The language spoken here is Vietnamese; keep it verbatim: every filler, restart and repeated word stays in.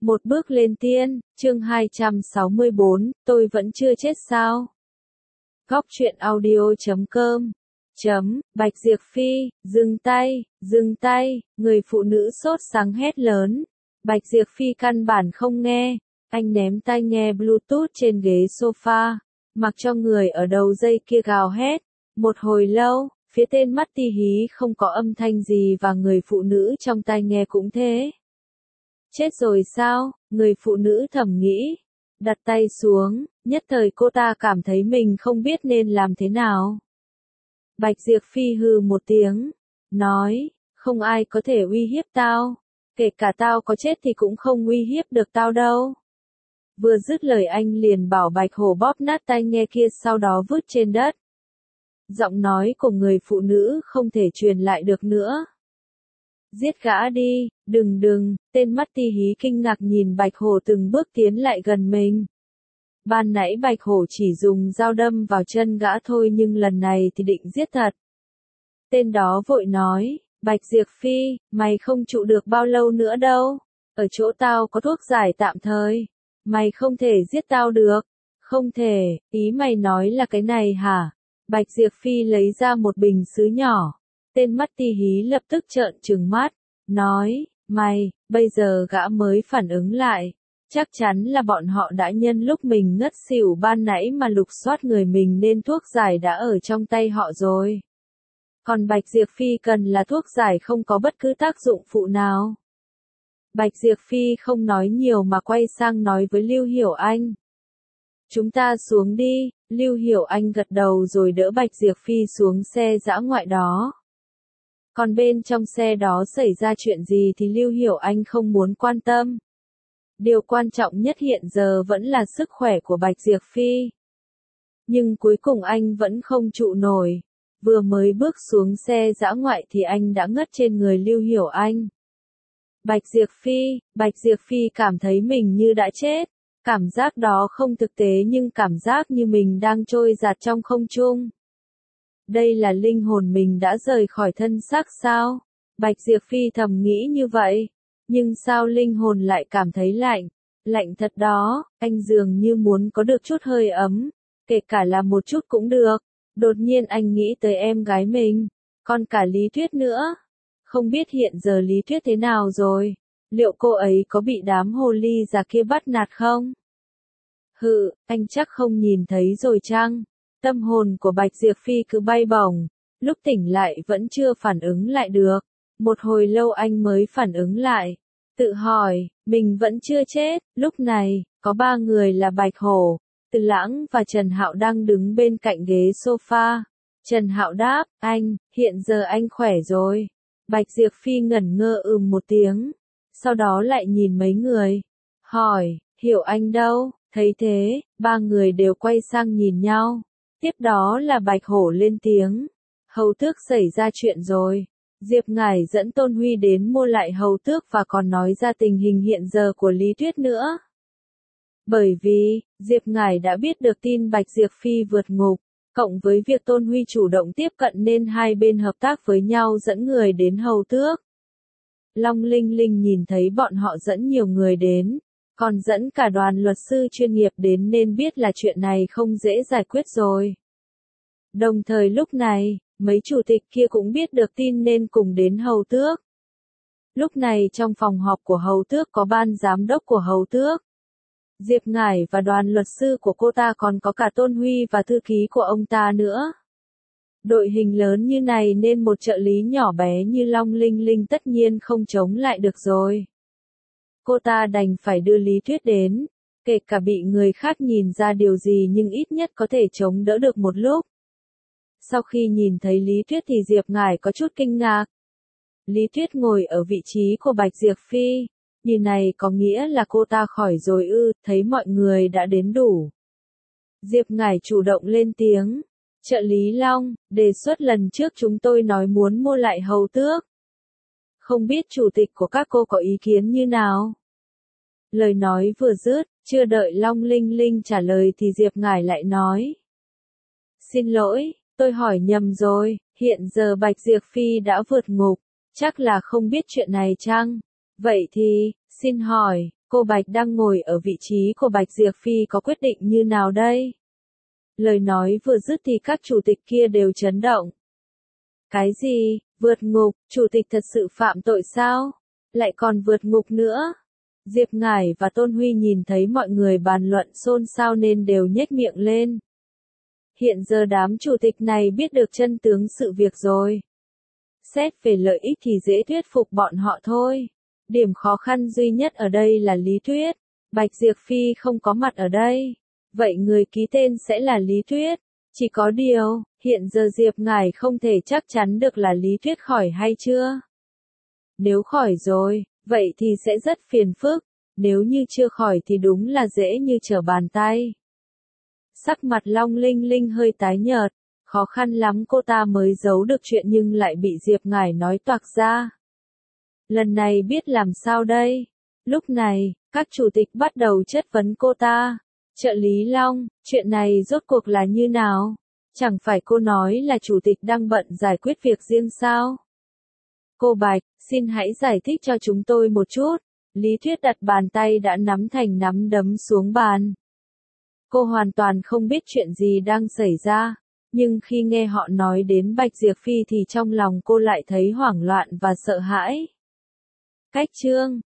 Một bước lên tiên, chương hai trăm sáu mươi bốn, tôi vẫn chưa chết sao? Góc truyện audio chấm com chấm, Bạch Diệp Phi, dừng tay, dừng tay, người phụ nữ sốt sắng hét lớn. Bạch Diệp Phi căn bản không nghe, anh ném tai nghe Bluetooth trên ghế sofa, mặc cho người ở đầu dây kia gào hét. Một hồi lâu, phía tên mắt ti hí không có âm thanh gì và người phụ nữ trong tai nghe cũng thế. Chết rồi sao, người phụ nữ thầm nghĩ. Đặt tay xuống, nhất thời cô ta cảm thấy mình không biết nên làm thế nào. Bạch Diệp Phi hừ một tiếng, nói, không ai có thể uy hiếp tao, kể cả tao có chết thì cũng không uy hiếp được tao đâu. Vừa dứt lời anh liền bảo Bạch Hổ bóp nát tai nghe kia sau đó vứt trên đất. Giọng nói của người phụ nữ không thể truyền lại được nữa. Giết gã đi, đừng đừng, tên mắt ti hí kinh ngạc nhìn Bạch Hổ từng bước tiến lại gần mình. Ban nãy Bạch Hổ chỉ dùng dao đâm vào chân gã thôi nhưng lần này thì định giết thật. Tên đó vội nói, Bạch Diệp Phi, mày không trụ được bao lâu nữa đâu, ở chỗ tao có thuốc giải tạm thời, mày không thể giết tao được, không thể, ý mày nói là cái này hả? Bạch Diệp Phi lấy ra một bình sứ nhỏ. Tên mắt ti hí lập tức trợn trừng mắt, nói, mày, bây giờ gã mới phản ứng lại. Chắc chắn là bọn họ đã nhân lúc mình ngất xỉu ban nãy mà lục soát người mình nên thuốc giải đã ở trong tay họ rồi. Còn Bạch Diệp Phi cần là thuốc giải không có bất cứ tác dụng phụ nào. Bạch Diệp Phi không nói nhiều mà quay sang nói với Lưu Hiểu Anh. Chúng ta xuống đi, Lưu Hiểu Anh gật đầu rồi đỡ Bạch Diệp Phi xuống xe dã ngoại đó. Còn bên trong xe đó xảy ra chuyện gì thì Lưu Hiểu Anh không muốn quan tâm. Điều quan trọng nhất hiện giờ vẫn là sức khỏe của Bạch Diệp Phi. Nhưng cuối cùng anh vẫn không trụ nổi. Vừa mới bước xuống xe dã ngoại thì anh đã ngất trên người Lưu Hiểu Anh. Bạch Diệp Phi, Bạch Diệp Phi cảm thấy mình như đã chết. Cảm giác đó không thực tế nhưng cảm giác như mình đang trôi dạt trong không trung. Đây là linh hồn mình đã rời khỏi thân xác sao? Bạch Diệp Phi thầm nghĩ như vậy. Nhưng sao linh hồn lại cảm thấy lạnh? Lạnh thật đó, anh dường như muốn có được chút hơi ấm. Kể cả là một chút cũng được. Đột nhiên anh nghĩ tới em gái mình. Còn cả Lý Tuyết nữa. Không biết hiện giờ Lý Tuyết thế nào rồi? Liệu cô ấy có bị đám hồ ly già kia bắt nạt không? Hự, anh chắc không nhìn thấy rồi chăng? Tâm hồn của Bạch Diệp Phi cứ bay bổng, lúc tỉnh lại vẫn chưa phản ứng lại được. Một hồi lâu anh mới phản ứng lại, tự hỏi, mình vẫn chưa chết. Lúc này, có ba người là Bạch Hổ, Từ Lãng và Trần Hạo đang đứng bên cạnh ghế sofa. Trần Hạo đáp, anh, hiện giờ anh khỏe rồi. Bạch Diệp Phi ngẩn ngơ ừm một tiếng, sau đó lại nhìn mấy người, hỏi, Hiểu Anh đâu? Thấy thế, ba người đều quay sang nhìn nhau. Tiếp đó là Bạch Hổ lên tiếng. Hầu tước xảy ra chuyện rồi. Diệp Ngải dẫn Tôn Huy đến mua lại hầu tước và còn nói ra tình hình hiện giờ của Lý Tuyết nữa. Bởi vì, Diệp Ngải đã biết được tin Bạch Diệp Phi vượt ngục, cộng với việc Tôn Huy chủ động tiếp cận nên hai bên hợp tác với nhau dẫn người đến hầu tước. Long Linh Linh nhìn thấy bọn họ dẫn nhiều người đến. Còn dẫn cả đoàn luật sư chuyên nghiệp đến nên biết là chuyện này không dễ giải quyết rồi. Đồng thời lúc này, mấy chủ tịch kia cũng biết được tin nên cùng đến hầu tước. Lúc này trong phòng họp của hầu tước có ban giám đốc của hầu tước. Diệp Ngải và đoàn luật sư của cô ta còn có cả Tôn Huy và thư ký của ông ta nữa. Đội hình lớn như này nên một trợ lý nhỏ bé như Long Linh Linh tất nhiên không chống lại được rồi. Cô ta đành phải đưa Lý Tuyết đến, kể cả bị người khác nhìn ra điều gì nhưng ít nhất có thể chống đỡ được một lúc. Sau khi nhìn thấy Lý Tuyết thì Diệp Ngải có chút kinh ngạc. Lý Tuyết ngồi ở vị trí của Bạch Diệp Phi, như này có nghĩa là cô ta khỏi rồi ư, thấy mọi người đã đến đủ. Diệp Ngải chủ động lên tiếng, trợ lý Long, đề xuất lần trước chúng tôi nói muốn mua lại hầu tước. Không biết chủ tịch của các cô có ý kiến như nào? Lời nói vừa dứt, chưa đợi Long Linh Linh trả lời thì Diệp Ngải lại nói. Xin lỗi, tôi hỏi nhầm rồi, hiện giờ Bạch Diệp Phi đã vượt ngục, chắc là không biết chuyện này chăng? Vậy thì, xin hỏi, Cô Bạch đang ngồi ở vị trí của Bạch Diệp Phi có quyết định như nào đây? Lời nói vừa dứt thì các chủ tịch kia đều chấn động. Cái gì, vượt ngục, chủ tịch thật sự phạm tội sao? Lại còn vượt ngục nữa? Diệp Ngải và Tôn Huy nhìn thấy mọi người bàn luận xôn xao nên đều nhếch miệng lên. Hiện giờ đám chủ tịch này biết được chân tướng sự việc rồi. Xét về lợi ích thì dễ thuyết phục bọn họ thôi. Điểm khó khăn duy nhất ở đây là Lý Tuyết. Bạch Diệp Phi không có mặt ở đây. Vậy người ký tên sẽ là Lý Tuyết. Chỉ có điều, hiện giờ Diệp Ngải không thể chắc chắn được là Lý Tuyết khỏi hay chưa. Nếu khỏi rồi, vậy thì sẽ rất phiền phức. Nếu như chưa khỏi thì đúng là dễ như trở bàn tay. Sắc mặt Long Linh Linh hơi tái nhợt. Khó khăn lắm cô ta mới giấu được chuyện nhưng lại bị Diệp Ngải nói toạc ra. Lần này biết làm sao đây? Lúc này, các chủ tịch bắt đầu chất vấn cô ta. Trợ lý Long, chuyện này rốt cuộc là như nào? Chẳng phải cô nói là chủ tịch đang bận giải quyết việc riêng sao? Cô Bạch, xin hãy giải thích cho chúng tôi một chút. Lý Tuyết đặt bàn tay đã nắm thành nắm đấm xuống bàn. Cô hoàn toàn không biết chuyện gì đang xảy ra. Nhưng khi nghe họ nói đến Bạch Diệp Phi thì trong lòng cô lại thấy hoảng loạn và sợ hãi. Cách chương